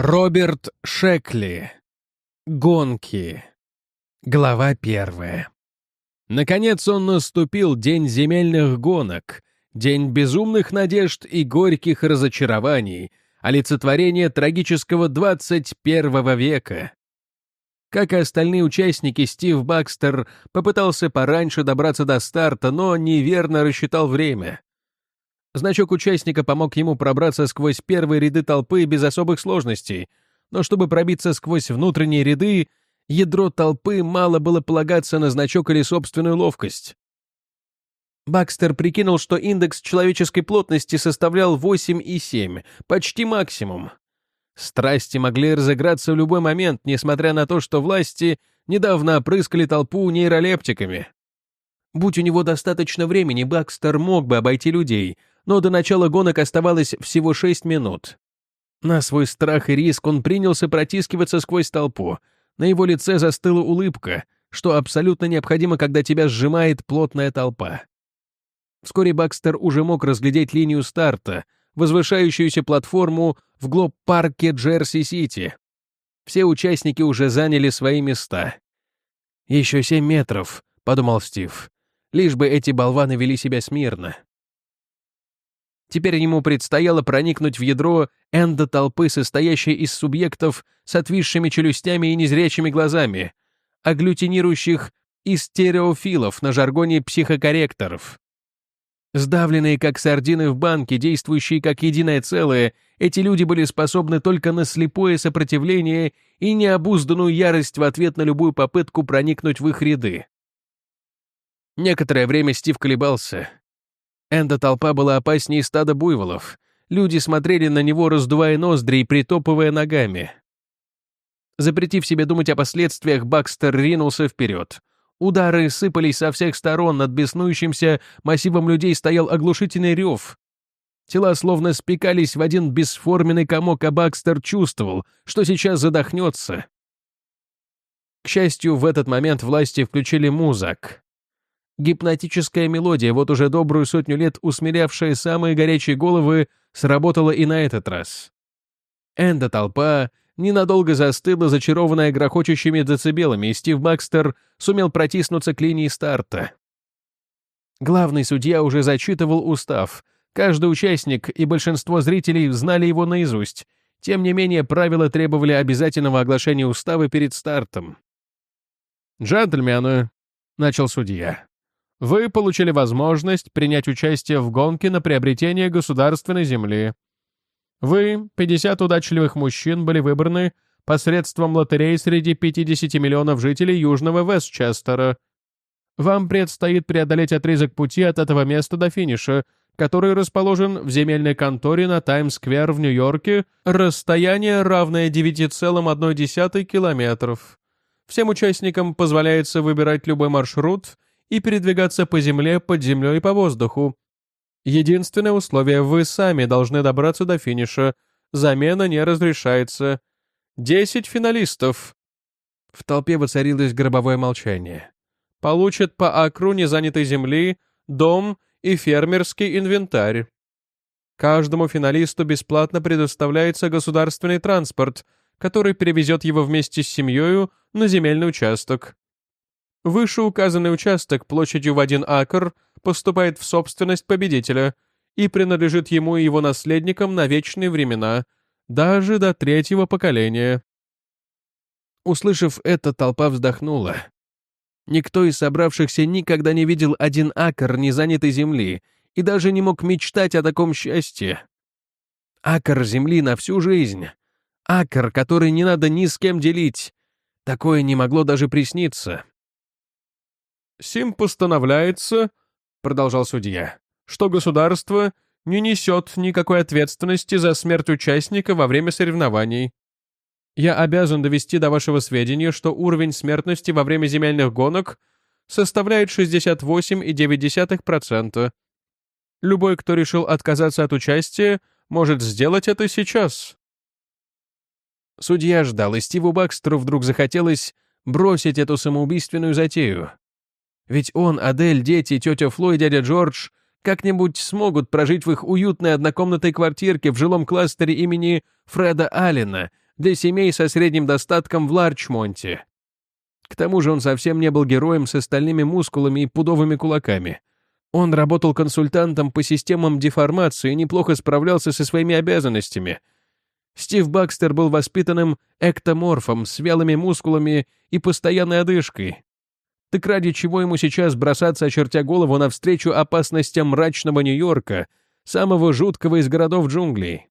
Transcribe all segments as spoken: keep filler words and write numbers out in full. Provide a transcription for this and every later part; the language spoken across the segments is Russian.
Роберт Шекли. Гонки. Глава первая. Наконец он наступил, день земельных гонок, день безумных надежд и горьких разочарований, олицетворение трагического двадцать первого века. Как и остальные участники, Стив Бакстер попытался пораньше добраться до старта, но неверно рассчитал время. Значок участника помог ему пробраться сквозь первые ряды толпы без особых сложностей, но чтобы пробиться сквозь внутренние ряды, ядро толпы мало было полагаться на значок или собственную ловкость. Бакстер прикинул, что индекс человеческой плотности составлял восемь и семь, почти максимум. Страсти могли разыграться в любой момент, несмотря на то, что власти недавно опрыскали толпу нейролептиками. Будь у него достаточно времени, Бакстер мог бы обойти людей, но до начала гонок оставалось всего шесть минут. На свой страх и риск он принялся протискиваться сквозь толпу. На его лице застыла улыбка, что абсолютно необходимо, когда тебя сжимает плотная толпа. Вскоре Бакстер уже мог разглядеть линию старта, возвышающуюся платформу в Глоб-парке Джерси-Сити. Все участники уже заняли свои места. «Еще семь метров», — подумал Стив. «Лишь бы эти болваны вели себя смирно». Теперь ему предстояло проникнуть в ядро эндотолпы, состоящей из субъектов с отвисшими челюстями и незрячими глазами, агглютинирующих из стереофилов на жаргоне психокорректоров. Сдавленные как сардины в банке, действующие как единое целое, эти люди были способны только на слепое сопротивление и необузданную ярость в ответ на любую попытку проникнуть в их ряды. Некоторое время Стив колебался. Эндотолпа была опаснее стада буйволов. Люди смотрели на него, раздувая ноздри и притопывая ногами. Запретив себе думать о последствиях, Бакстер ринулся вперед. Удары сыпались со всех сторон, над беснующимся массивом людей стоял оглушительный рев. Тела словно спекались в один бесформенный комок, а Бакстер чувствовал, что сейчас задохнется. К счастью, в этот момент власти включили музык. Гипнотическая мелодия, вот уже добрую сотню лет усмирявшая самые горячие головы, сработала и на этот раз. Эндотолпа ненадолго застыла, зачарованная грохочущими децибелами, и Стив Бакстер сумел протиснуться к линии старта. Главный судья уже зачитывал устав. Каждый участник и большинство зрителей знали его наизусть. Тем не менее, правила требовали обязательного оглашения устава перед стартом. «Джентльмены», — начал судья, — «вы получили возможность принять участие в гонке на приобретение государственной земли. Вы, пятьдесят удачливых мужчин, были выбраны посредством лотереи среди пятидесяти миллионов жителей Южного Вестчестера. Вам предстоит преодолеть отрезок пути от этого места до финиша, который расположен в земельной конторе на Таймс-сквер в Нью-Йорке, расстояние, равное девяти целых одной десятой километров. Всем участникам позволяется выбирать любой маршрут и передвигаться по земле, под землей и по воздуху. Единственное условие — вы сами должны добраться до финиша. Замена не разрешается. Десять финалистов». В толпе воцарилось гробовое молчание. «Получат по акру незанятой земли, дом и фермерский инвентарь. Каждому финалисту бесплатно предоставляется государственный транспорт, который перевезет его вместе с семьей на земельный участок. Вышеуказанный участок площадью в один акр поступает в собственность победителя и принадлежит ему и его наследникам на вечные времена, даже до третьего поколения». Услышав это, толпа вздохнула. Никто из собравшихся никогда не видел один акр незанятой земли и даже не мог мечтать о таком счастье. Акр земли на всю жизнь. Акр, который не надо ни с кем делить. Такое не могло даже присниться. «Сим постановляется, — продолжал судья, — что государство не несет никакой ответственности за смерть участника во время соревнований. Я обязан довести до вашего сведения, что уровень смертности во время земельных гонок составляет шестьдесят восемь и девять десятых процента. Любой, кто решил отказаться от участия, может сделать это сейчас». Судья ждал, и Стиву Бакстеру вдруг захотелось бросить эту самоубийственную затею. Ведь он, Адель, дети, тетя Фло и дядя Джордж как-нибудь смогут прожить в их уютной однокомнатной квартирке в жилом кластере имени Фреда Аллена, для семей со средним достатком в Ларчмонте. К тому же он совсем не был героем с остальными мускулами и пудовыми кулаками. Он работал консультантом по системам деформации и неплохо справлялся со своими обязанностями. Стив Бакстер был воспитанным эктоморфом с вялыми мускулами и постоянной одышкой. Так ради чего ему сейчас бросаться, очертя голову, навстречу опасностям мрачного Нью-Йорка, самого жуткого из городов джунглей?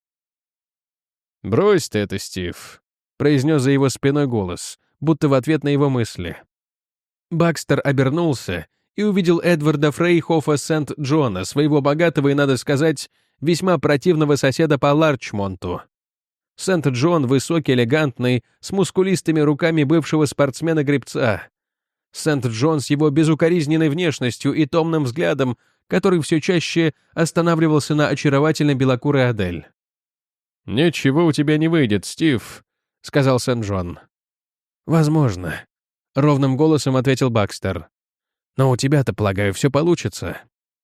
«Брось ты это, Стив», — произнес за его спиной голос, будто в ответ на его мысли. Бакстер обернулся и увидел Эдварда Фрейхофа Сент-Джона, своего богатого и, надо сказать, весьма противного соседа по Ларчмонту. Сент-Джон высокий, элегантный, с мускулистыми руками бывшего спортсмена-гребца. Сент-Джон с его безукоризненной внешностью и томным взглядом, который все чаще останавливался на очаровательной белокурой Адель. «Ничего у тебя не выйдет, Стив», — сказал Сент-Джон. «Возможно», — ровным голосом ответил Бакстер. «Но у тебя-то, полагаю, все получится».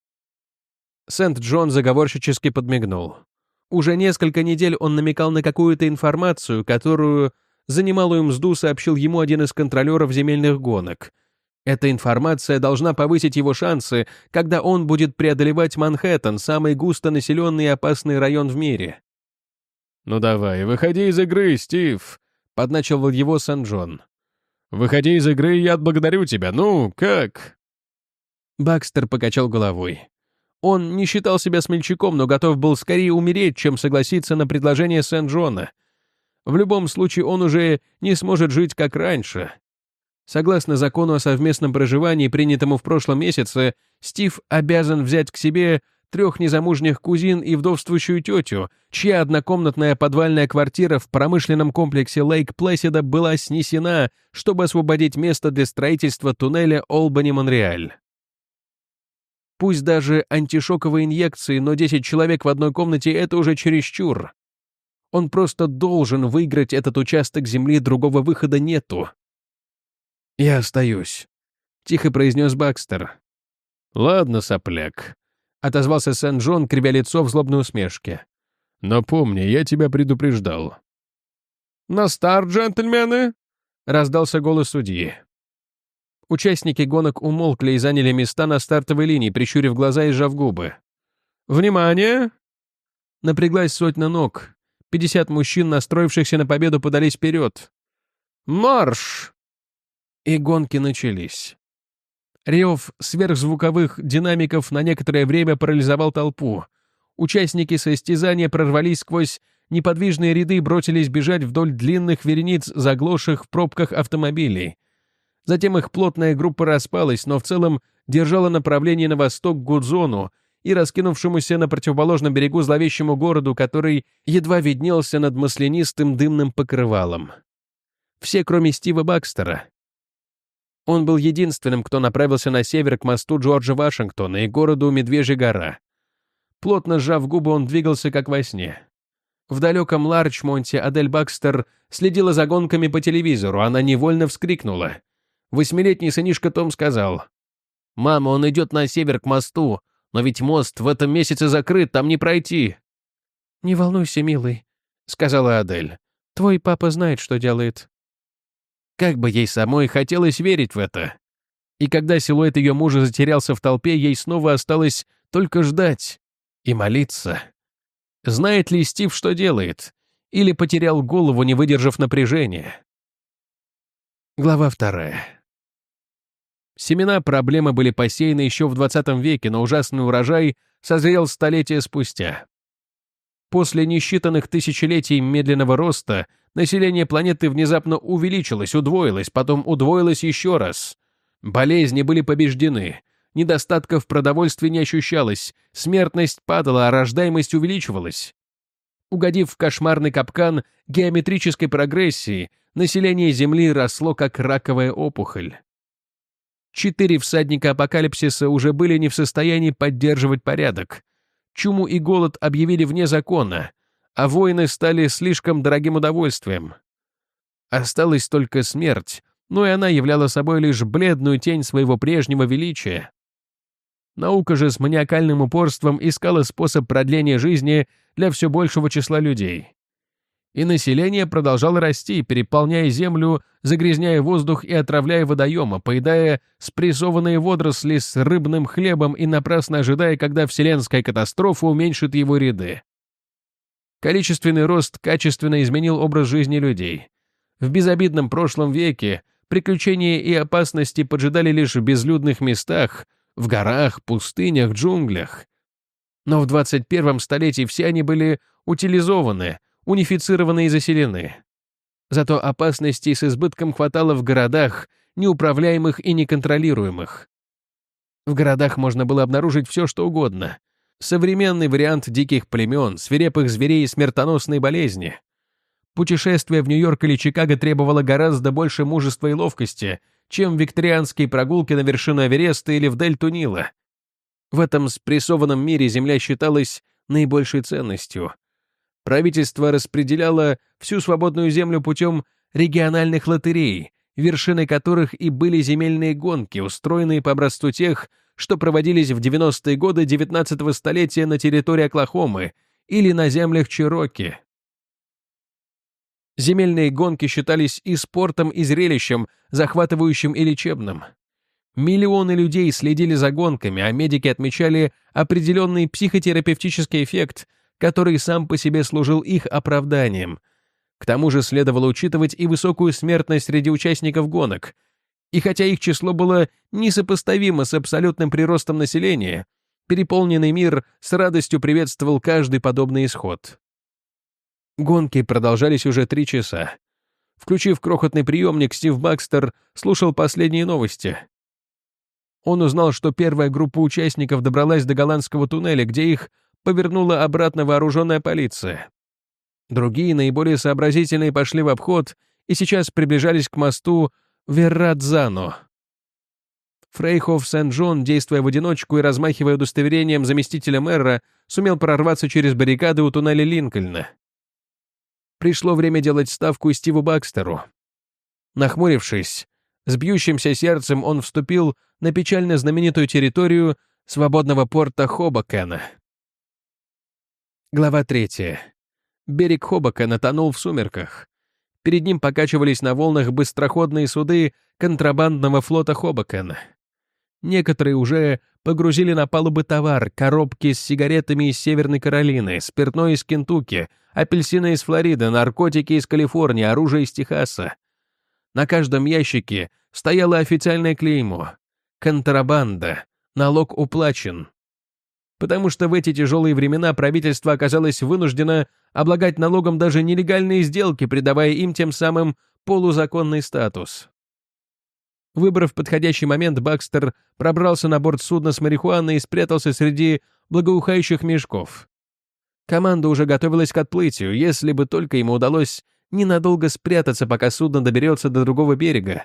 Сент-Джон заговорщически подмигнул. Уже несколько недель он намекал на какую-то информацию, которую за немалую мзду сообщил ему один из контролеров земельных гонок. Эта информация должна повысить его шансы, когда он будет преодолевать Манхэттен, самый густонаселенный и опасный район в мире. «Ну давай, выходи из игры, Стив», — подначивал его Сент-Джон. «Выходи из игры, и я отблагодарю тебя. Ну, как?» Бакстер покачал головой. Он не считал себя смельчаком, но готов был скорее умереть, чем согласиться на предложение Сент-Джона. В любом случае он уже не сможет жить как раньше. Согласно закону о совместном проживании, принятому в прошлом месяце, Стив обязан взять к себе трех незамужних кузин и вдовствующую тетю, чья однокомнатная подвальная квартира в промышленном комплексе Лейк-Плэсида была снесена, чтобы освободить место для строительства туннеля Олбани-Монреаль. Пусть даже антишоковые инъекции, но десять человек в одной комнате — это уже чересчур. Он просто должен выиграть этот участок земли, другого выхода нету. «Я остаюсь», — тихо произнес Бакстер. «Ладно, сопляк», — отозвался Сент-Джон, кривя лицо в злобной усмешке. «Но помни, я тебя предупреждал». «На старт, джентльмены!» — раздался голос судьи. Участники гонок умолкли и заняли места на стартовой линии, прищурив глаза и сжав губы. «Внимание!» Напряглась сотня ног. Пятьдесят мужчин, настроившихся на победу, подались вперед. «Марш!» И гонки начались. Рев сверхзвуковых динамиков на некоторое время парализовал толпу. Участники состязания прорвались сквозь неподвижные ряды и бросились бежать вдоль длинных верениц заглохших в пробках автомобилей. Затем их плотная группа распалась, но в целом держала направление на восток к Гудзону и раскинувшемуся на противоположном берегу зловещему городу, который едва виднелся над маслянистым дымным покрывалом. Все, кроме Стива Бакстера. Он был единственным, кто направился на север к мосту Джорджа Вашингтона и городу Медвежья гора. Плотно сжав губы, он двигался как во сне. В далеком Ларчмонте Адель Бакстер следила за гонками по телевизору, она невольно вскрикнула. Восьмилетний сынишка Том сказал: «Мама, он идет на север к мосту, но ведь мост в этом месяце закрыт, там не пройти». «Не волнуйся, милый», — сказала Адель. «Твой папа знает, что делает». Как бы ей самой хотелось верить в это. И когда силуэт ее мужа затерялся в толпе, ей снова осталось только ждать и молиться. Знает ли Стив, что делает? Или потерял голову, не выдержав напряжения? Глава вторая. Семена проблемы были посеяны еще в двадцатом веке, но ужасный урожай созрел столетия спустя. После несчитанных тысячелетий медленного роста население планеты внезапно увеличилось, удвоилось, потом удвоилось еще раз. Болезни были побеждены, недостатка в продовольствии не ощущалось, смертность падала, а рождаемость увеличивалась. Угодив в кошмарный капкан геометрической прогрессии, население Земли росло как раковая опухоль. Четыре всадника апокалипсиса уже были не в состоянии поддерживать порядок. Чуму и голод объявили вне закона, а войны стали слишком дорогим удовольствием. Осталась только смерть, но и она являла собой лишь бледную тень своего прежнего величия. Наука же с маниакальным упорством искала способ продления жизни для все большего числа людей. И население продолжало расти, переполняя землю, загрязняя воздух и отравляя водоемы, поедая спрессованные водоросли с рыбным хлебом и напрасно ожидая, когда вселенская катастрофа уменьшит его ряды. Количественный рост качественно изменил образ жизни людей. В безобидном прошлом веке приключения и опасности поджидали лишь в безлюдных местах, в горах, пустынях, джунглях. Но в двадцать первом столетии все они были утилизованы, унифицированы и заселены. Зато опасностей с избытком хватало в городах, неуправляемых и неконтролируемых. В городах можно было обнаружить все, что угодно. Современный вариант диких племен, свирепых зверей и смертоносной болезни. Путешествие в Нью-Йорк или Чикаго требовало гораздо больше мужества и ловкости, чем викторианские прогулки на вершину Эвереста или в дельту Нила. В этом спрессованном мире земля считалась наибольшей ценностью. Правительство распределяло всю свободную землю путем региональных лотерей, вершиной которых и были земельные гонки, устроенные по образцу тех, что проводились в девяностые годы девятнадцатого столетия на территории Оклахомы или на землях Чероки. Земельные гонки считались и спортом, и зрелищем, захватывающим и лечебным. Миллионы людей следили за гонками, а медики отмечали определенный психотерапевтический эффект, который сам по себе служил их оправданием. К тому же следовало учитывать и высокую смертность среди участников гонок. И хотя их число было несопоставимо с абсолютным приростом населения, переполненный мир с радостью приветствовал каждый подобный исход. Гонки продолжались уже три часа. Включив крохотный приемник, Стив Бакстер слушал последние новости. Он узнал, что первая группа участников добралась до голландского туннеля, где их повернула обратно вооруженная полиция. Другие, наиболее сообразительные, пошли в обход и сейчас приближались к мосту Веррадзано. Фрейхоф Сент-Джон, действуя в одиночку и размахивая удостоверением заместителя мэра, сумел прорваться через баррикады у туннеля Линкольна. Пришло время делать ставку Стиву Бакстеру. Нахмурившись, с бьющимся сердцем он вступил на печально знаменитую территорию свободного порта Хобокена. Глава третья. Берег Хобокена тонул в сумерках. Перед ним покачивались на волнах быстроходные суды контрабандного флота Хобокена. Некоторые уже погрузили на палубы товар, коробки с сигаретами из Северной Каролины, спиртное из Кентукки, апельсины из Флориды, наркотики из Калифорнии, оружие из Техаса. На каждом ящике стояло официальное клеймо «Контрабанда. Налог уплачен». Потому что в эти тяжелые времена правительство оказалось вынуждено облагать налогом даже нелегальные сделки, придавая им тем самым полузаконный статус. Выбрав подходящий момент, Бакстер пробрался на борт судна с марихуаной и спрятался среди благоухающих мешков. Команда уже готовилась к отплытию, если бы только ему удалось ненадолго спрятаться, пока судно доберется до другого берега.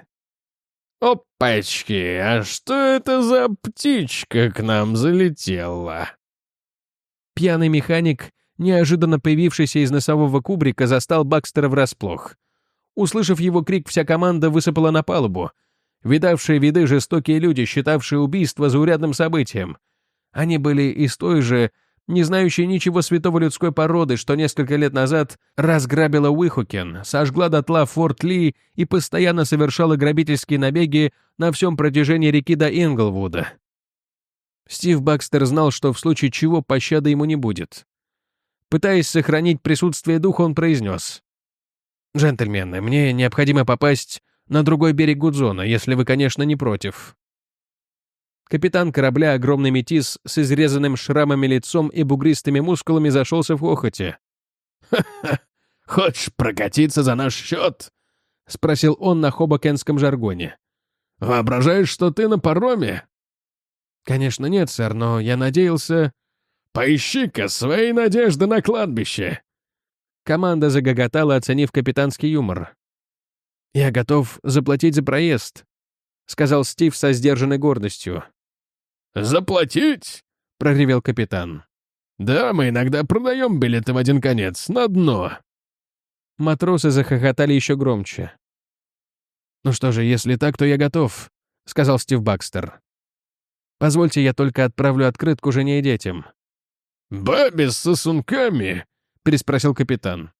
«Опачки, а что это за птичка к нам залетела?» Пьяный механик, неожиданно появившийся из носового кубрика, застал Бакстера врасплох. Услышав его крик, вся команда высыпала на палубу. Видавшие виды жестокие люди, считавшие убийство заурядным событием. Они были из той же, не знающей ничего святого людской породы, что несколько лет назад разграбила Уихокен, сожгла дотла Форт Ли и постоянно совершала грабительские набеги на всем протяжении реки до Инглвуда. Стив Бакстер знал, что в случае чего пощады ему не будет. Пытаясь сохранить присутствие духа, он произнес: «Джентльмены, мне необходимо попасть на другой берег Гудзона, если вы, конечно, не против». Капитан корабля, огромный метис с изрезанным шрамами лицом и бугристыми мускулами, зашелся в хохоте. «Ха-ха! Хочешь прокатиться за наш счет?» — спросил он на хобокенском жаргоне. «Воображаешь, что ты на пароме?» «Конечно нет, сэр, но я надеялся...» «Поищи-ка свои надежды на кладбище!» Команда загоготала, оценив капитанский юмор. «Я готов заплатить за проезд», — сказал Стив со сдержанной гордостью. «Заплатить?» — проревел капитан. «Да, мы иногда продаем билеты в один конец, на дно». Матросы захохотали еще громче. «Ну что же, если так, то я готов», — сказал Стив Бакстер. «Позвольте, я только отправлю открытку жене и детям». «Бабе с сосунками?» — переспросил капитан.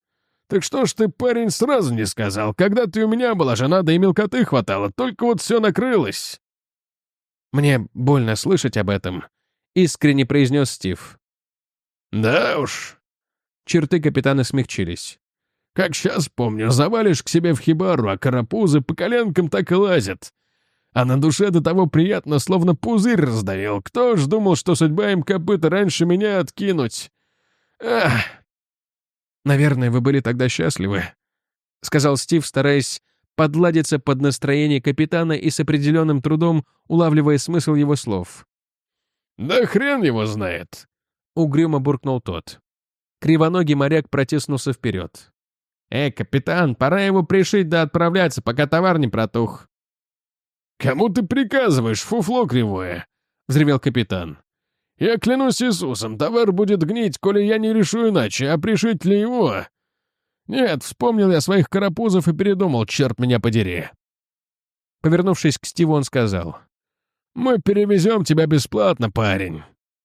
Так что ж ты, парень, сразу не сказал? Когда ты у меня была, жена, да и мелкоты хватало, только вот все накрылось». «Мне больно слышать об этом», — искренне произнес Стив. «Да уж». Черты капитана смягчились. «Как сейчас помню, завалишь к себе в хибару, а карапузы по коленкам так и лазят. А на душе до того приятно, словно пузырь раздавил. Кто ж думал, что судьба им копыта раньше меня откинуть? Ах!» «Наверное, вы были тогда счастливы», — сказал Стив, стараясь подладиться под настроение капитана и с определенным трудом улавливая смысл его слов. «Да хрен его знает», — угрюмо буркнул тот. Кривоногий моряк протиснулся вперед. «Эй, капитан, пора его пришить да отправляться, пока товар не протух». «Кому ты приказываешь, фуфло кривое?» — взревел капитан. «Я клянусь Иисусом, товар будет гнить, коли я не решу иначе, а пришить ли его? Нет, вспомнил я своих карапузов и передумал, черт меня подери». Повернувшись к Стиву, он сказал: «Мы перевезем тебя бесплатно, парень».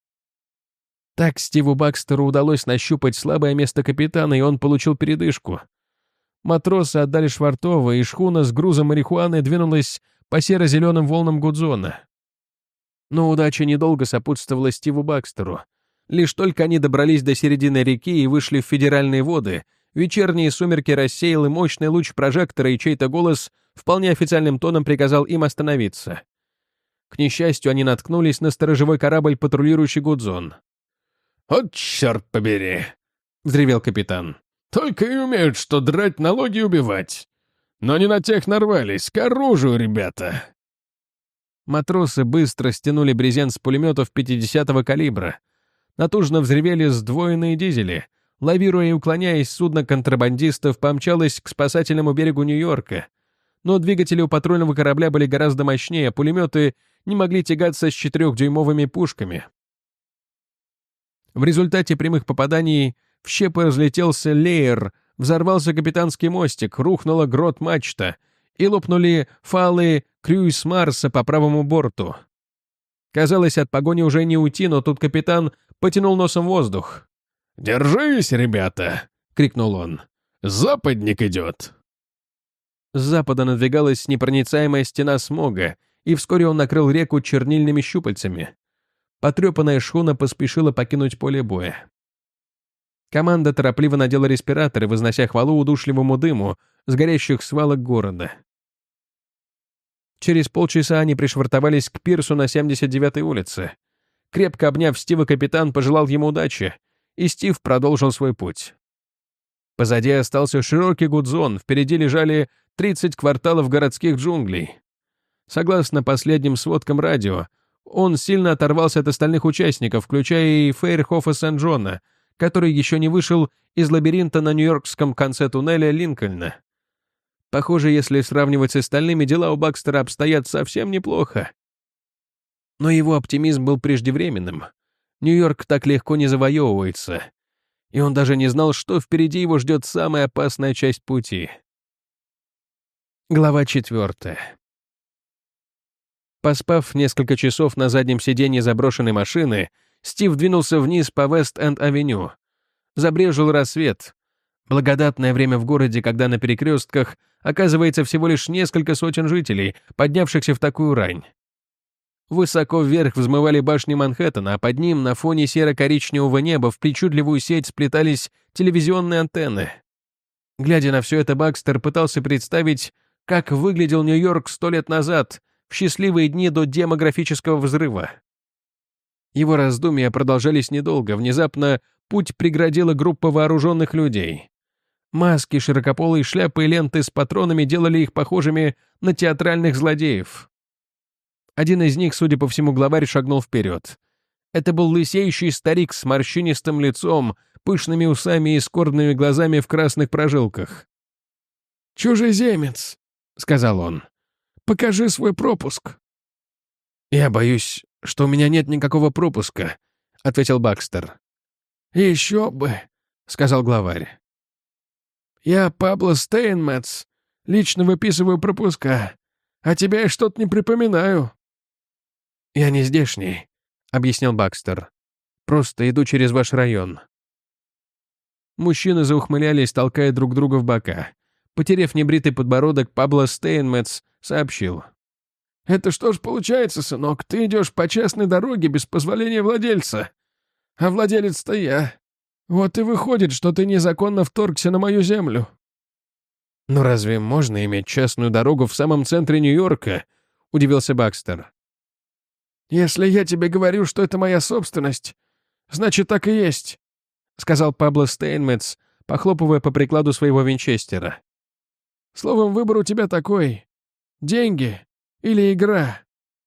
Так Стиву Бакстеру удалось нащупать слабое место капитана, и он получил передышку. Матросы отдали швартово, и шхуна с грузом марихуаны двинулась по серо-зеленым волнам Гудзона. Но удача недолго сопутствовала Стиву Бакстеру. Лишь только они добрались до середины реки и вышли в федеральные воды, вечерние сумерки рассеял и мощный луч прожектора, и чей-то голос вполне официальным тоном приказал им остановиться. К несчастью, они наткнулись на сторожевой корабль, патрулирующий Гудзон. «Вот черт побери!» — взревел капитан. «Только и умеют, что драть налоги и убивать. Но не на тех нарвались, к оружию, ребята!» Матросы быстро стянули брезент с пулеметов пятидесятого калибра. Натужно взревели сдвоенные дизели. Лавируя и уклоняясь, судно контрабандистов помчалось к спасательному берегу Нью-Йорка. Но двигатели у патрульного корабля были гораздо мощнее, а пулеметы не могли тягаться с четырехдюймовыми пушками. В результате прямых попаданий в щепы разлетелся леер, взорвался капитанский мостик, рухнула грот-мачта и лопнули фалы Крюйс Марса по правому борту. Казалось, от погони уже не уйти, но тут капитан потянул носом воздух. «Держись, ребята!» — крикнул он. «Западник идет!» С запада надвигалась непроницаемая стена смога, и вскоре он накрыл реку чернильными щупальцами. Потрепанная шхуна поспешила покинуть поле боя. Команда торопливо надела респираторы, вознося хвалу удушливому дыму с горящих свалок города. Через полчаса они пришвартовались к пирсу на семьдесят девятой улице. Крепко обняв Стива, капитан пожелал ему удачи, и Стив продолжил свой путь. Позади остался широкий Гудзон, впереди лежали тридцать кварталов городских джунглей. Согласно последним сводкам радио, он сильно оторвался от остальных участников, включая и Фейрхофа Сент-Джона, который еще не вышел из лабиринта на нью-йоркском конце туннеля Линкольна. Похоже, если сравнивать с остальными, дела у Бакстера обстоят совсем неплохо. Но его оптимизм был преждевременным. Нью-Йорк так легко не завоевывается. И он даже не знал, что впереди его ждет самая опасная часть пути. Глава четвертая. Поспав несколько часов на заднем сиденье заброшенной машины, Стив двинулся вниз по Вест-Энд-авеню. Забрежил рассвет. Благодатное время в городе, когда на перекрестках оказывается всего лишь несколько сотен жителей, поднявшихся в такую рань. Высоко вверх взмывали башни Манхэттена, а под ним, на фоне серо-коричневого неба, в причудливую сеть сплетались телевизионные антенны. Глядя на все это, Бакстер пытался представить, как выглядел Нью-Йорк сто лет назад, в счастливые дни до демографического взрыва. Его раздумья продолжались недолго. Внезапно путь преградила группа вооруженных людей. Маски, широкополые шляпы и ленты с патронами делали их похожими на театральных злодеев. Один из них, судя по всему, главарь, шагнул вперед. Это был лысеющий старик с морщинистым лицом, пышными усами и скорбными глазами в красных прожилках. «Чужеземец», — сказал он. «Покажи свой пропуск». «Я боюсь, что у меня нет никакого пропуска», — ответил Бакстер. «Еще бы», — сказал главарь. «Я Пабло Стейнметс, лично выписываю пропуска, а тебя я что-то не припоминаю». «Я не здешний», — объяснил Бакстер. «Просто иду через ваш район». Мужчины заухмылялись, толкая друг друга в бока. Потерев небритый подбородок, Пабло Стейнметс сообщил. «Это что ж получается, сынок, ты идешь по частной дороге без позволения владельца. А владелец-то я. Вот и выходит, что ты незаконно вторгся на мою землю». «Но разве можно иметь частную дорогу в самом центре Нью-Йорка?» — удивился Бакстер. «Если я тебе говорю, что это моя собственность, значит, так и есть», — сказал Пабло Стейнметс, похлопывая по прикладу своего винчестера. «Словом, выбор у тебя такой. Деньги или игра?»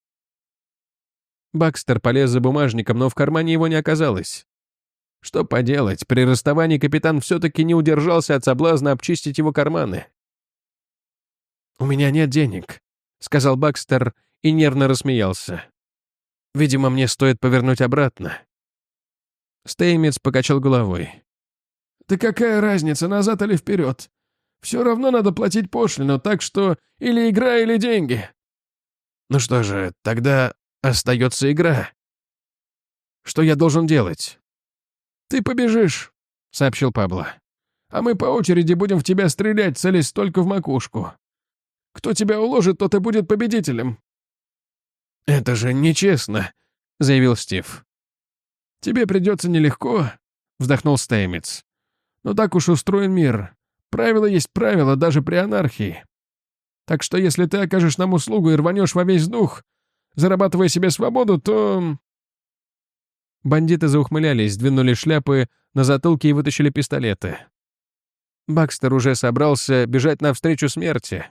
Бакстер полез за бумажником, но в кармане его не оказалось. Что поделать, при расставании капитан все-таки не удержался от соблазна обчистить его карманы. «У меня нет денег», — сказал Бакстер и нервно рассмеялся. «Видимо, мне стоит повернуть обратно». Стейнметс покачал головой. «Да какая разница, назад или вперед? Все равно надо платить пошлину, так что или игра, или деньги». «Ну что же, тогда остается игра. Что я должен делать?» «Ты побежишь», — сообщил Пабло. «А мы по очереди будем в тебя стрелять, целясь только в макушку. Кто тебя уложит, тот и будет победителем». «Это же нечестно», — заявил Стив. «Тебе придется нелегко», — вздохнул Стейнметс. «Но так уж устроен мир. Правило есть правило, даже при анархии. Так что если ты окажешь нам услугу и рванешь во весь дух, зарабатывая себе свободу, то...» Бандиты заухмылялись, сдвинули шляпы на затылки и вытащили пистолеты. Бакстер уже собрался бежать навстречу смерти.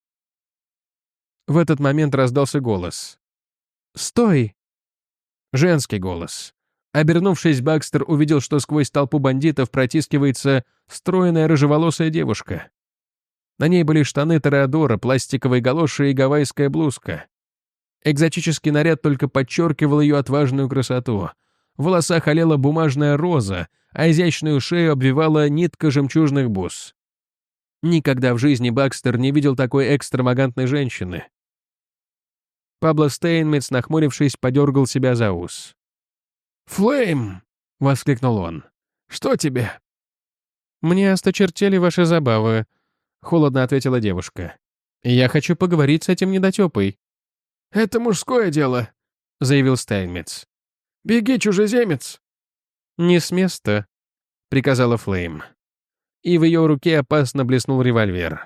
В этот момент раздался голос. «Стой!» Женский голос. Обернувшись, Бакстер увидел, что сквозь толпу бандитов протискивается стройная рыжеволосая девушка. На ней были штаны Тореадора, пластиковые галоши и гавайская блузка. Экзотический наряд только подчеркивал ее отважную красоту. В волосах олела бумажная роза, а изящную шею обвивала нитка жемчужных бус. Никогда в жизни Бакстер не видел такой экстравагантной женщины. Пабло Стейнметс, нахмурившись, подергал себя за ус. «Флейм!» — воскликнул он. «Что тебе?» «Мне осточертели ваши забавы», — холодно ответила девушка. «Я хочу поговорить с этим недотепой». «Это мужское дело», — заявил Стейнметс. «Беги, чужеземец!» «Не с места», — приказала Флейм. И в ее руке опасно блеснул револьвер.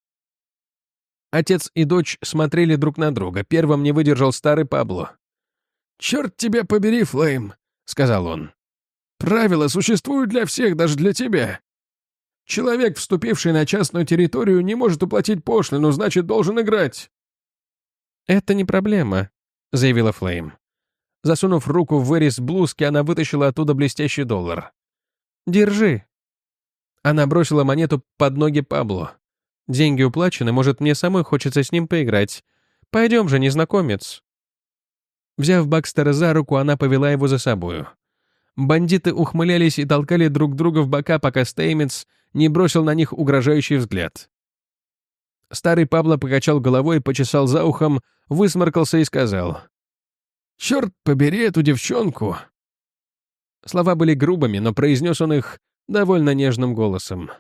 Отец и дочь смотрели друг на друга. Первым не выдержал старый Пабло. «Черт тебя побери, Флейм», — сказал он. «Правила существуют для всех, даже для тебя. Человек, вступивший на частную территорию, не может уплатить пошлину, значит, должен играть». «Это не проблема», — заявила Флейм. Засунув руку в вырез блузки, она вытащила оттуда блестящий доллар. «Держи». Она бросила монету под ноги Пабло. «Деньги уплачены, может, мне самой хочется с ним поиграть. Пойдем же, незнакомец». Взяв Бакстера за руку, она повела его за собою. Бандиты ухмылялись и толкали друг друга в бока, пока Стейнметс не бросил на них угрожающий взгляд. Старый Пабло покачал головой, почесал за ухом, высморкался и сказал: «Черт побери эту девчонку!» Слова были грубыми, но произнес он их довольно нежным голосом.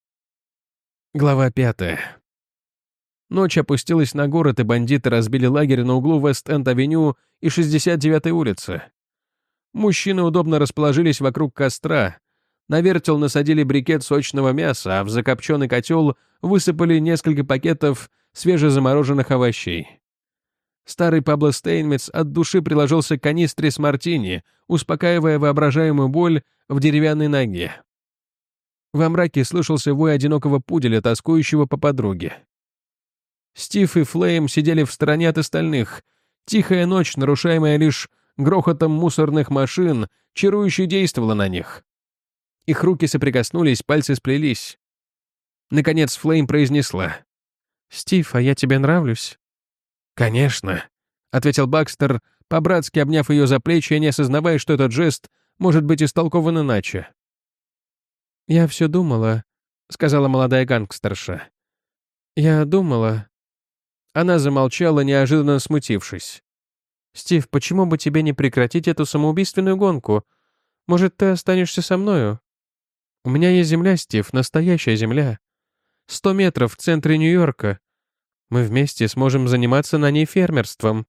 Глава пятая. Ночь опустилась на город, и бандиты разбили лагерь на углу Вест-Энд-авеню и шестьдесят девятой улицы. Мужчины удобно расположились вокруг костра. На вертел насадили брикет сочного мяса, а в закопченный котел высыпали несколько пакетов свежезамороженных овощей. Старый Пабло Стейнметс от души приложился к канистре с мартини, успокаивая воображаемую боль в деревянной ноге. Во мраке слышался вой одинокого пуделя, тоскующего по подруге. Стив и Флейм сидели в стороне от остальных. Тихая ночь, нарушаемая лишь грохотом мусорных машин, чарующе действовала на них. Их руки соприкоснулись, пальцы сплелись. Наконец Флейм произнесла: «Стив, а я тебе нравлюсь?» «Конечно», — ответил Бакстер, по-братски обняв ее за плечи и не осознавая, что этот жест может быть истолкован иначе. «Я все думала», — сказала молодая гангстерша. «Я думала...» Она замолчала, неожиданно смутившись. «Стив, почему бы тебе не прекратить эту самоубийственную гонку? Может, ты останешься со мною?» У меня есть земля, Стив, настоящая земля. Сто метров в центре Нью-Йорка. Мы вместе сможем заниматься на ней фермерством».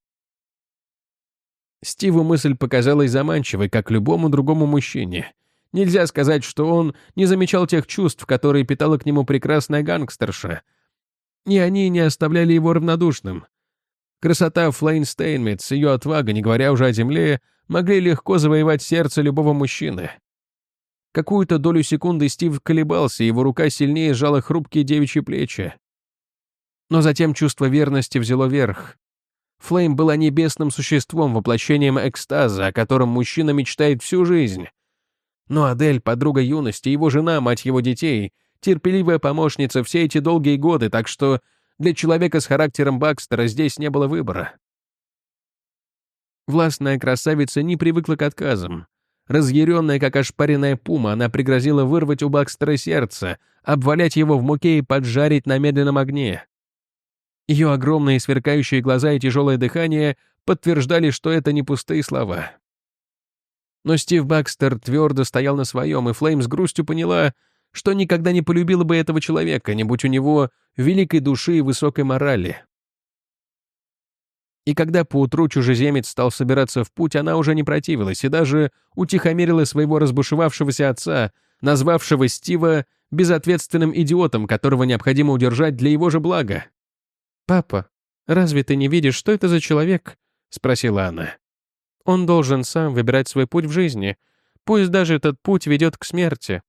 Стиву мысль показалась заманчивой, как любому другому мужчине. Нельзя сказать, что он не замечал тех чувств, которые питала к нему прекрасная гангстерша. И они не оставляли его равнодушным. Красота Флейн Стейнметс, ее отвага, не говоря уже о земле, могли легко завоевать сердце любого мужчины. Какую-то долю секунды Стив колебался, его рука сильнее сжала хрупкие девичьи плечи. Но затем чувство верности взяло верх. Флейм была небесным существом, воплощением экстаза, о котором мужчина мечтает всю жизнь. Но Адель, подруга юности, его жена, мать его детей, терпеливая помощница все эти долгие годы, так что для человека с характером Бакстера здесь не было выбора. Властная красавица не привыкла к отказам. Разъяренная, как ошпаренная пума, она пригрозила вырвать у Бакстера сердце, обвалять его в муке и поджарить на медленном огне. Ее огромные сверкающие глаза и тяжелое дыхание подтверждали, что это не пустые слова. Но Стив Бакстер твердо стоял на своем, и Флейм с грустью поняла, что никогда не полюбила бы этого человека, не будь у него великой души и высокой морали. И когда поутру чужеземец стал собираться в путь, она уже не противилась и даже утихомирила своего разбушевавшегося отца, назвавшего Стива безответственным идиотом, которого необходимо удержать для его же блага. «Папа, разве ты не видишь, что это за человек?» — спросила она. «Он должен сам выбирать свой путь в жизни, пусть даже этот путь ведет к смерти».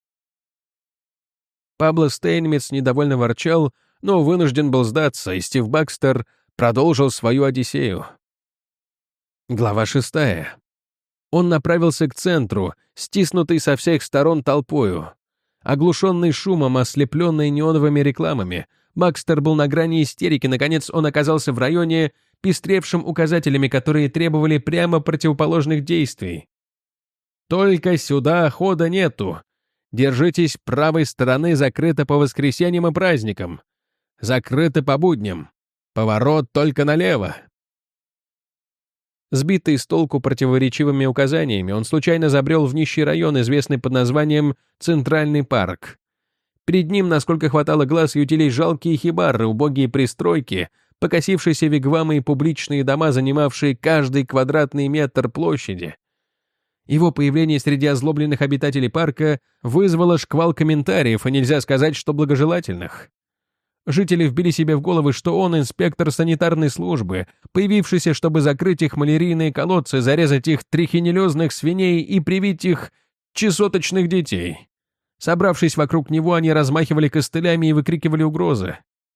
Пабло Стейнметс недовольно ворчал, но вынужден был сдаться, и Стив Бакстер продолжил свою Одиссею. Глава шестая. Он направился к центру, стиснутый со всех сторон толпою. Оглушенный шумом, ослепленный неоновыми рекламами, Бакстер был на грани истерики. Наконец он оказался в районе, пестревшем указателями, которые требовали прямо противоположных действий. «Только сюда хода нету. Держитесь правой стороны, закрыто по воскресеньям и праздникам. Закрыто по будням. Поворот только налево». Сбитый с толку противоречивыми указаниями, он случайно забрел в нищий район, известный под названием Центральный парк. Перед ним, насколько хватало глаз, ютились жалкие хибары, убогие пристройки, покосившиеся вигвамы и публичные дома, занимавшие каждый квадратный метр площади. Его появление среди озлобленных обитателей парка вызвало шквал комментариев, и нельзя сказать, что благожелательных. Жители вбили себе в головы, что он инспектор санитарной службы, появившийся, чтобы закрыть их малярийные колодцы, зарезать их трихинеллезных свиней и привить их чесоточных детей. Собравшись вокруг него, они размахивали костылями и выкрикивали угрозы.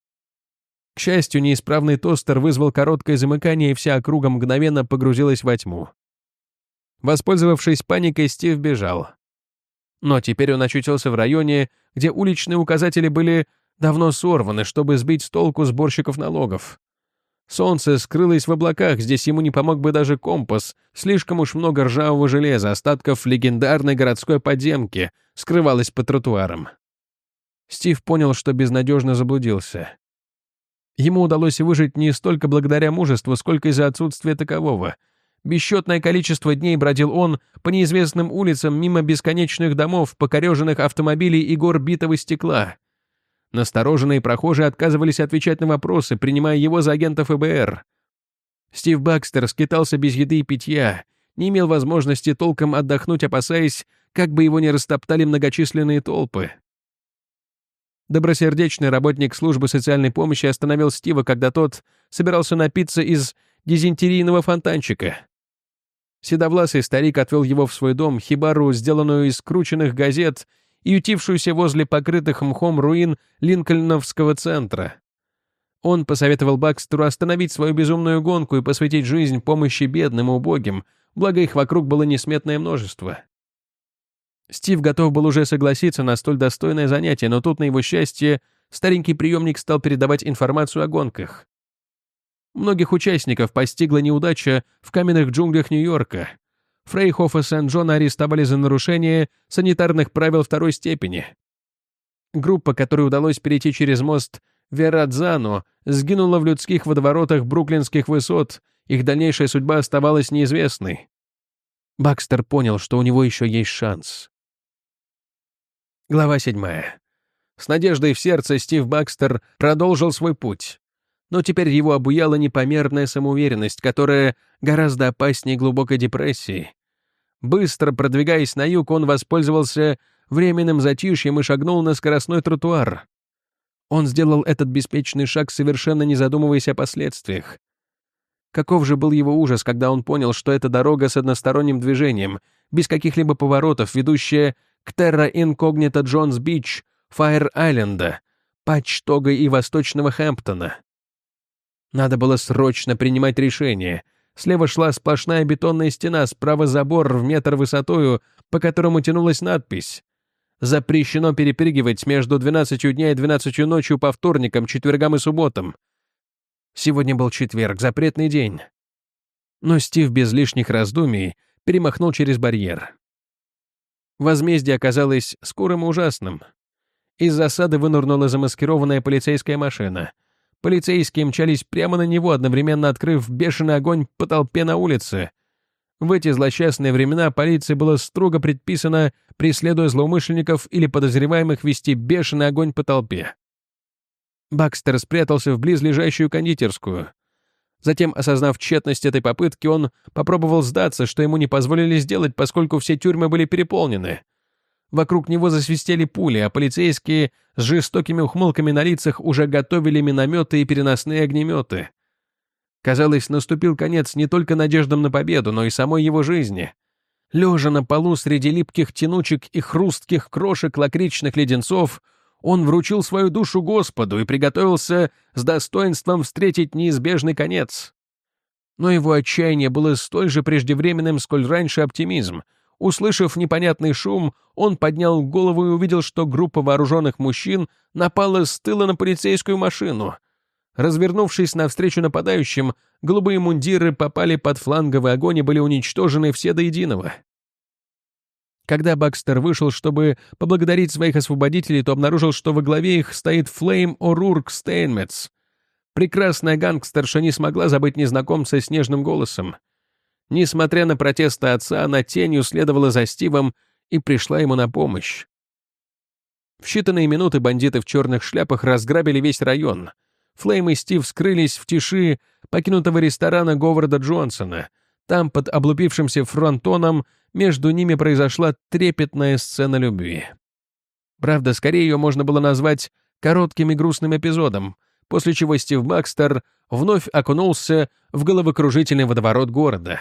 К счастью, неисправный тостер вызвал короткое замыкание, и вся округа мгновенно погрузилась во тьму. Воспользовавшись паникой, Стив бежал. Но теперь он очутился в районе, где уличные указатели были давно сорваны, чтобы сбить с толку сборщиков налогов. Солнце скрылось в облаках, здесь ему не помог бы даже компас, слишком уж много ржавого железа, остатков легендарной городской подземки, скрывалось по тротуарам. Стив понял, что безнадежно заблудился. Ему удалось выжить не столько благодаря мужеству, сколько из-за отсутствия такового. Бесчетное количество дней бродил он по неизвестным улицам мимо бесконечных домов, покореженных автомобилей и гор битого стекла. Настороженные прохожие отказывались отвечать на вопросы, принимая его за агента эф бэ эр. Стив Бакстер скитался без еды и питья, не имел возможности толком отдохнуть, опасаясь, как бы его не растоптали многочисленные толпы. Добросердечный работник службы социальной помощи остановил Стива, когда тот собирался напиться из дизентерийного фонтанчика. Седовласый старик отвел его в свой дом, хибару, сделанную из скрученных газет и ютившуюся возле покрытых мхом руин Линкольновского центра. Он посоветовал Бакстеру остановить свою безумную гонку и посвятить жизнь помощи бедным и убогим, благо их вокруг было несметное множество. Стив готов был уже согласиться на столь достойное занятие, но тут, на его счастье, старенький приемник стал передавать информацию о гонках. Многих участников постигла неудача в каменных джунглях Нью-Йорка. Фрейхоф и Сент-Джона арестовали за нарушение санитарных правил второй степени. Группа, которой удалось перейти через мост Верадзано, сгинула в людских водоворотах бруклинских высот, их дальнейшая судьба оставалась неизвестной. Бакстер понял, что у него еще есть шанс. Глава седьмая. С надеждой в сердце Стив Бакстер продолжил свой путь. Но теперь его обуяла непомерная самоуверенность, которая гораздо опаснее глубокой депрессии. Быстро продвигаясь на юг, он воспользовался временным затишьем и шагнул на скоростной тротуар. Он сделал этот беспечный шаг, совершенно не задумываясь о последствиях. Каков же был его ужас, когда он понял, что эта дорога с односторонним движением, без каких-либо поворотов, ведущая к Терра Инкогнита Джонс Бич, Фаер-Айленда, Патчтога и Восточного Хэмптона. Надо было срочно принимать решение. Слева шла сплошная бетонная стена, справа забор в метр высотою, по которому тянулась надпись: «Запрещено перепрыгивать между двенадцатью дня и двенадцатью ночью по вторникам, четвергам и субботам». Сегодня был четверг, запретный день. Но Стив без лишних раздумий перемахнул через барьер. Возмездие оказалось скорым и ужасным. Из засады вынырнула замаскированная полицейская машина. Полицейские мчались прямо на него, одновременно открыв бешеный огонь по толпе на улице. В эти злосчастные времена полиции было строго предписано, преследуя злоумышленников или подозреваемых, вести бешеный огонь по толпе. Бакстер спрятался в близлежащую кондитерскую. Затем, осознав тщетность этой попытки, он попробовал сдаться, что ему не позволили сделать, поскольку все тюрьмы были переполнены. Вокруг него засвистели пули, а полицейские с жестокими ухмылками на лицах уже готовили минометы и переносные огнеметы. Казалось, наступил конец не только надеждам на победу, но и самой его жизни. Лежа на полу среди липких тянучек и хрустких крошек лакричных леденцов, он вручил свою душу Господу и приготовился с достоинством встретить неизбежный конец. Но его отчаяние было столь же преждевременным, сколь раньше оптимизм. Услышав непонятный шум, он поднял голову и увидел, что группа вооруженных мужчин напала с тыла на полицейскую машину. Развернувшись навстречу нападающим, голубые мундиры попали под фланговый огонь и были уничтожены все до единого. Когда Бакстер вышел, чтобы поблагодарить своих освободителей, то обнаружил, что во главе их стоит Флейм О'Рурк Стейнметс. Прекрасная гангстерша не смогла забыть незнакомца с нежным голосом. Несмотря на протесты отца, она тенью следовала за Стивом и пришла ему на помощь. В считанные минуты бандиты в черных шляпах разграбили весь район. Флейм и Стив скрылись в тиши покинутого ресторана Говарда Джонсона. Там, под облупившимся фронтоном, между ними произошла трепетная сцена любви. Правда, скорее ее можно было назвать коротким и грустным эпизодом, после чего Стив Бакстер вновь окунулся в головокружительный водоворот города.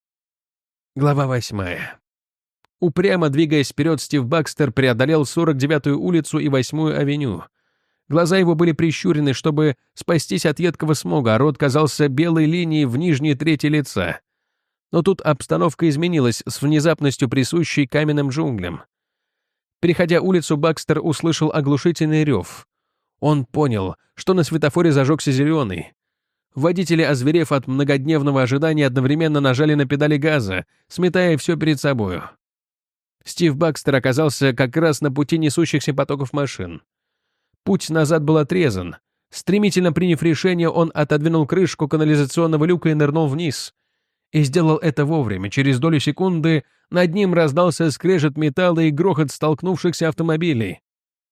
Глава восьмая. Упрямо двигаясь вперед, Стив Бакстер преодолел сорок девятую улицу и восьмую авеню. Глаза его были прищурены, чтобы спастись от едкого смога, а рот казался белой линией в нижней трети лица. Но тут обстановка изменилась с внезапностью, присущей каменным джунглям. Переходя улицу, Бакстер услышал оглушительный рев. Он понял, что на светофоре зажегся зеленый. Водители, озверев от многодневного ожидания, одновременно нажали на педали газа, сметая все перед собою. Стив Бакстер оказался как раз на пути несущихся потоков машин. Путь назад был отрезан. Стремительно приняв решение, он отодвинул крышку канализационного люка и нырнул вниз. И сделал это вовремя. Через долю секунды над ним раздался скрежет металла и грохот столкнувшихся автомобилей.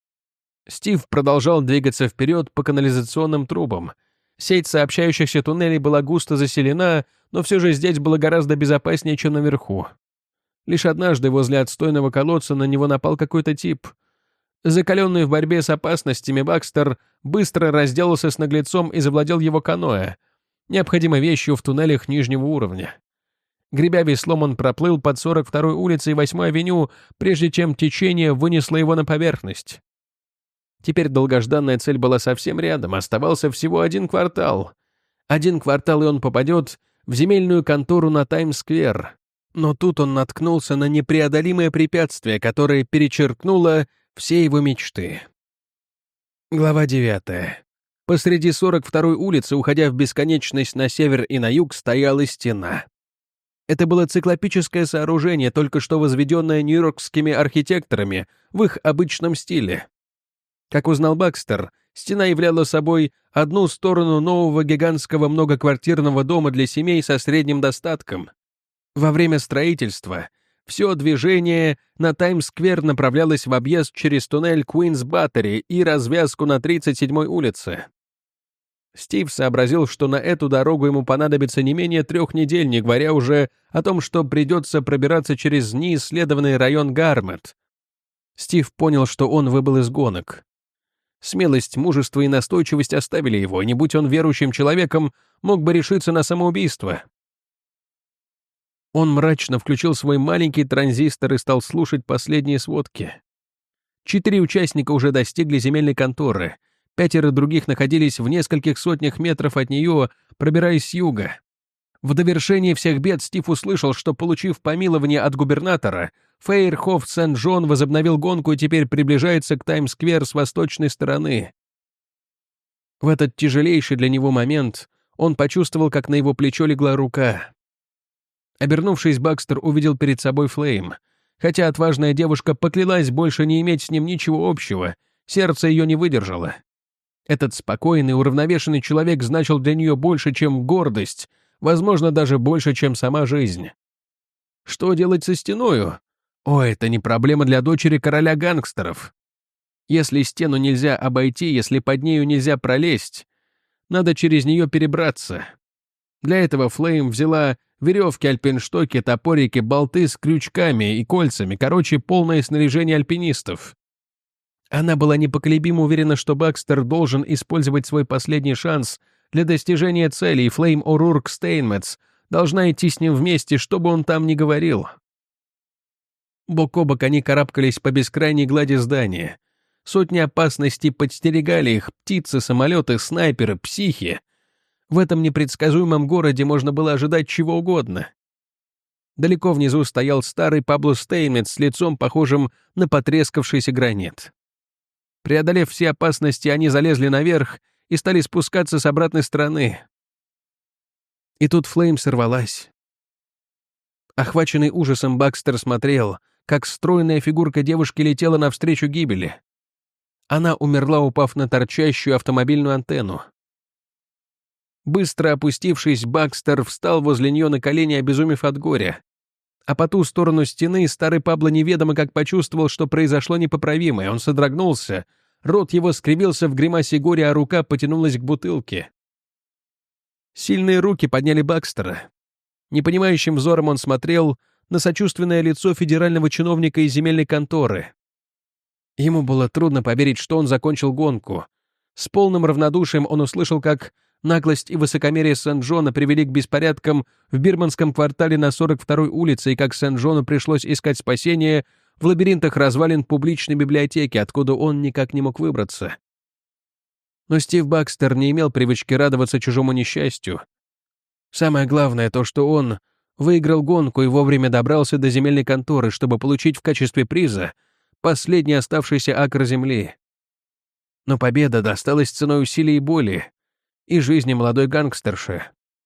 Стив продолжал двигаться вперед по канализационным трубам. Сеть сообщающихся туннелей была густо заселена, но все же здесь было гораздо безопаснее, чем наверху. Лишь однажды возле отстойного колодца на него напал какой-то тип. Закаленный в борьбе с опасностями, Бакстер быстро разделался с наглецом и завладел его каноэ, необходимой вещью в туннелях нижнего уровня. Гребя веслом, он проплыл под сорок второй улицей и восьмой авеню, прежде чем течение вынесло его на поверхность. Теперь долгожданная цель была совсем рядом, оставался всего один квартал. Один квартал, и он попадет в земельную контору на Таймс-сквер. Но тут он наткнулся на непреодолимое препятствие, которое перечеркнуло все его мечты. Глава девятая. Посреди сорок второй улицы, уходя в бесконечность на север и на юг, стояла стена. Это было циклопическое сооружение, только что возведенное нью-йоркскими архитекторами в их обычном стиле. Как узнал Бакстер, стена являла собой одну сторону нового гигантского многоквартирного дома для семей со средним достатком. Во время строительства Все движение на Таймс-сквер направлялось в объезд через туннель Куинс-Баттери и развязку на тридцать седьмой улице. Стив сообразил, что на эту дорогу ему понадобится не менее трех недель, не говоря уже о том, что придется пробираться через неисследованный район Гармет. Стив понял, что он выбыл из гонок. Смелость, мужество и настойчивость оставили его, и не будь он верующим человеком, мог бы решиться на самоубийство. Он мрачно включил свой маленький транзистор и стал слушать последние сводки. Четыре участника уже достигли земельной конторы. Пятеро других находились в нескольких сотнях метров от нее, пробираясь с юга. В довершение всех бед Стив услышал, что, получив помилование от губернатора, Фейерхоф Сент-Джон возобновил гонку и теперь приближается к Таймс-сквер с восточной стороны. В этот тяжелейший для него момент он почувствовал, как на его плечо легла рука. Обернувшись, Бакстер увидел перед собой Флейм. Хотя отважная девушка поклялась больше не иметь с ним ничего общего, сердце ее не выдержало. Этот спокойный, уравновешенный человек значил для нее больше, чем гордость, возможно, даже больше, чем сама жизнь. Что делать со стеною? О, это не проблема для дочери короля гангстеров. Если стену нельзя обойти, если под нею нельзя пролезть, надо через нее перебраться. Для этого Флейм взяла веревки, альпинштоки, топорики, болты с крючками и кольцами, короче, полное снаряжение альпинистов. Она была непоколебимо уверена, что Бакстер должен использовать свой последний шанс для достижения цели, и Флейм О'Рурк Стейнметс должна идти с ним вместе, что бы он там ни говорил. Бок о бок они карабкались по бескрайней глади здания. Сотни опасностей подстерегали их: птицы, самолеты, снайперы, психи. В этом непредсказуемом городе можно было ожидать чего угодно. Далеко внизу стоял старый Пабло Стейнметс с лицом, похожим на потрескавшийся гранит. Преодолев все опасности, они залезли наверх и стали спускаться с обратной стороны. И тут Флейм сорвалась. Охваченный ужасом, Бакстер смотрел, как стройная фигурка девушки летела навстречу гибели. Она умерла, упав на торчащую автомобильную антенну. Быстро опустившись, Бакстер встал возле нее на колени, обезумев от горя. А по ту сторону стены старый Пабло неведомо как почувствовал, что произошло непоправимое. Он содрогнулся, рот его скривился в гримасе горя, а рука потянулась к бутылке. Сильные руки подняли Бакстера. Непонимающим взором он смотрел на сочувственное лицо федерального чиновника из земельной конторы. Ему было трудно поверить, что он закончил гонку. С полным равнодушием он услышал, как наглость и высокомерие Сент-Джона привели к беспорядкам в бирманском квартале на сорок второй улице, и как Сент-Джону пришлось искать спасение в лабиринтах развалин публичной библиотеки, откуда он никак не мог выбраться. Но Стив Бакстер не имел привычки радоваться чужому несчастью. Самое главное то, что он выиграл гонку и вовремя добрался до земельной конторы, чтобы получить в качестве приза последний оставшийся акр земли. Но победа досталась ценой усилий и боли, и жизни молодой гангстерши.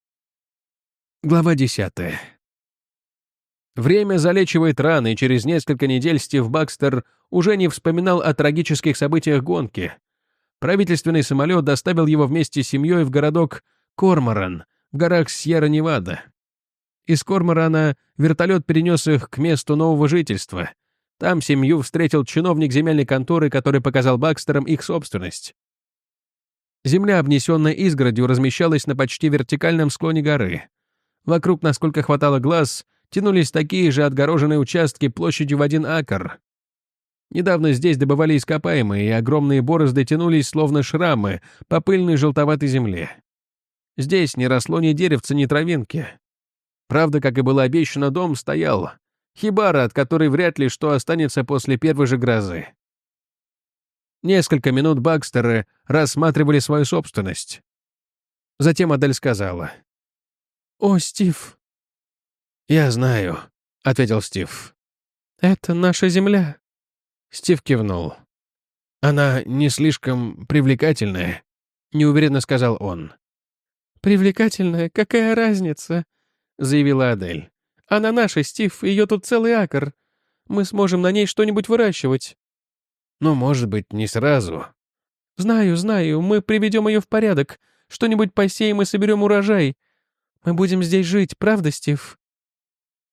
Глава десятая. Время залечивает раны, и через несколько недель Стив Бакстер уже не вспоминал о трагических событиях гонки. Правительственный самолет доставил его вместе с семьей в городок Корморан в горах Сьерра-Невада. Из Корморана вертолет перенес их к месту нового жительства. Там семью встретил чиновник земельной конторы, который показал Бакстерам их собственность. Земля, обнесенная изгородью, размещалась на почти вертикальном склоне горы. Вокруг, насколько хватало глаз, тянулись такие же отгороженные участки площадью в один акр. Недавно здесь добывали ископаемые, и огромные борозды тянулись, словно шрамы, по пыльной желтоватой земле. Здесь не росло ни деревца, ни травинки. Правда, как и было обещано, дом стоял. Хибара, от которой вряд ли что останется после первой же грозы. Несколько минут Бакстеры рассматривали свою собственность. Затем Адель сказала: «О, Стив!» «Я знаю», — ответил Стив. «Это наша земля». Стив кивнул. «Она не слишком привлекательная», — неуверенно сказал он. «Привлекательная? Какая разница?» — заявила Адель. «Она наша, Стив, ее тут целый акр. Мы сможем на ней что-нибудь выращивать». «Ну, может быть, не сразу». «Знаю, знаю, мы приведем ее в порядок. Что-нибудь посеем и соберем урожай. Мы будем здесь жить, правда, Стив?»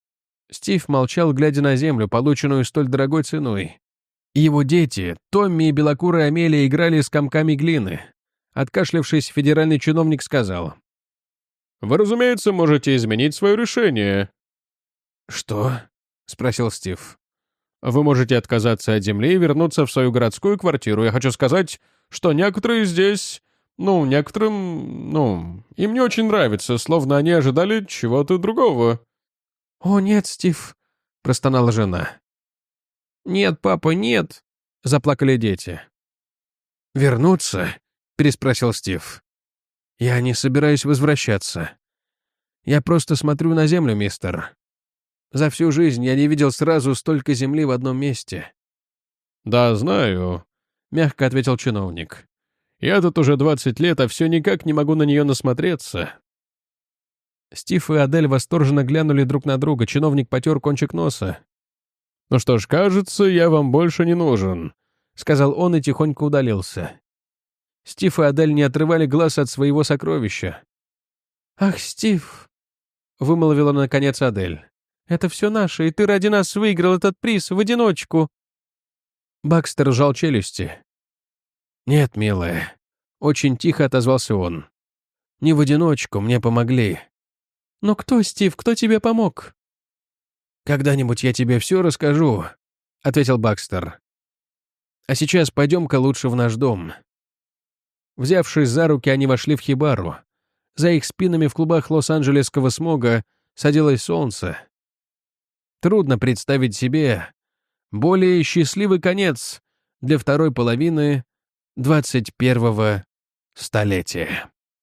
Стив молчал, глядя на землю, полученную столь дорогой ценой. Его дети, Томми и белокурая Амелия, играли с комками глины. Откашлявшись, федеральный чиновник сказал: «Вы, разумеется, можете изменить свое решение». «Что?» — спросил Стив. «Вы можете отказаться от земли и вернуться в свою городскую квартиру. Я хочу сказать, что некоторые здесь... Ну, некоторым... Ну, им не очень нравится, словно они ожидали чего-то другого». «О, нет, Стив», — простонала жена. «Нет, папа, нет», — заплакали дети. «Вернуться?» — переспросил Стив. «Я не собираюсь возвращаться. Я просто смотрю на землю, мистер. За всю жизнь я не видел сразу столько земли в одном месте». «Да, знаю», — мягко ответил чиновник. «Я тут уже двадцать лет, а все никак не могу на нее насмотреться». Стив и Адель восторженно глянули друг на друга, чиновник потер кончик носа. «Ну что ж, кажется, я вам больше не нужен», — сказал он и тихонько удалился. Стив и Адель не отрывали глаз от своего сокровища. «Ах, Стив!» — вымолвила наконец Адель. «Это все наше, и ты ради нас выиграл этот приз в одиночку!» Бакстер сжал челюсти. «Нет, милая», — очень тихо отозвался он. «Не в одиночку, мне помогли». «Но кто, Стив, кто тебе помог?» «Когда-нибудь я тебе все расскажу», — ответил Бакстер. «А сейчас пойдем-ка лучше в наш дом». Взявшись за руки, они вошли в хибару. За их спинами в клубах лос-анджелесского смога садилось солнце. Трудно представить себе более счастливый конец для второй половины двадцать первого столетия.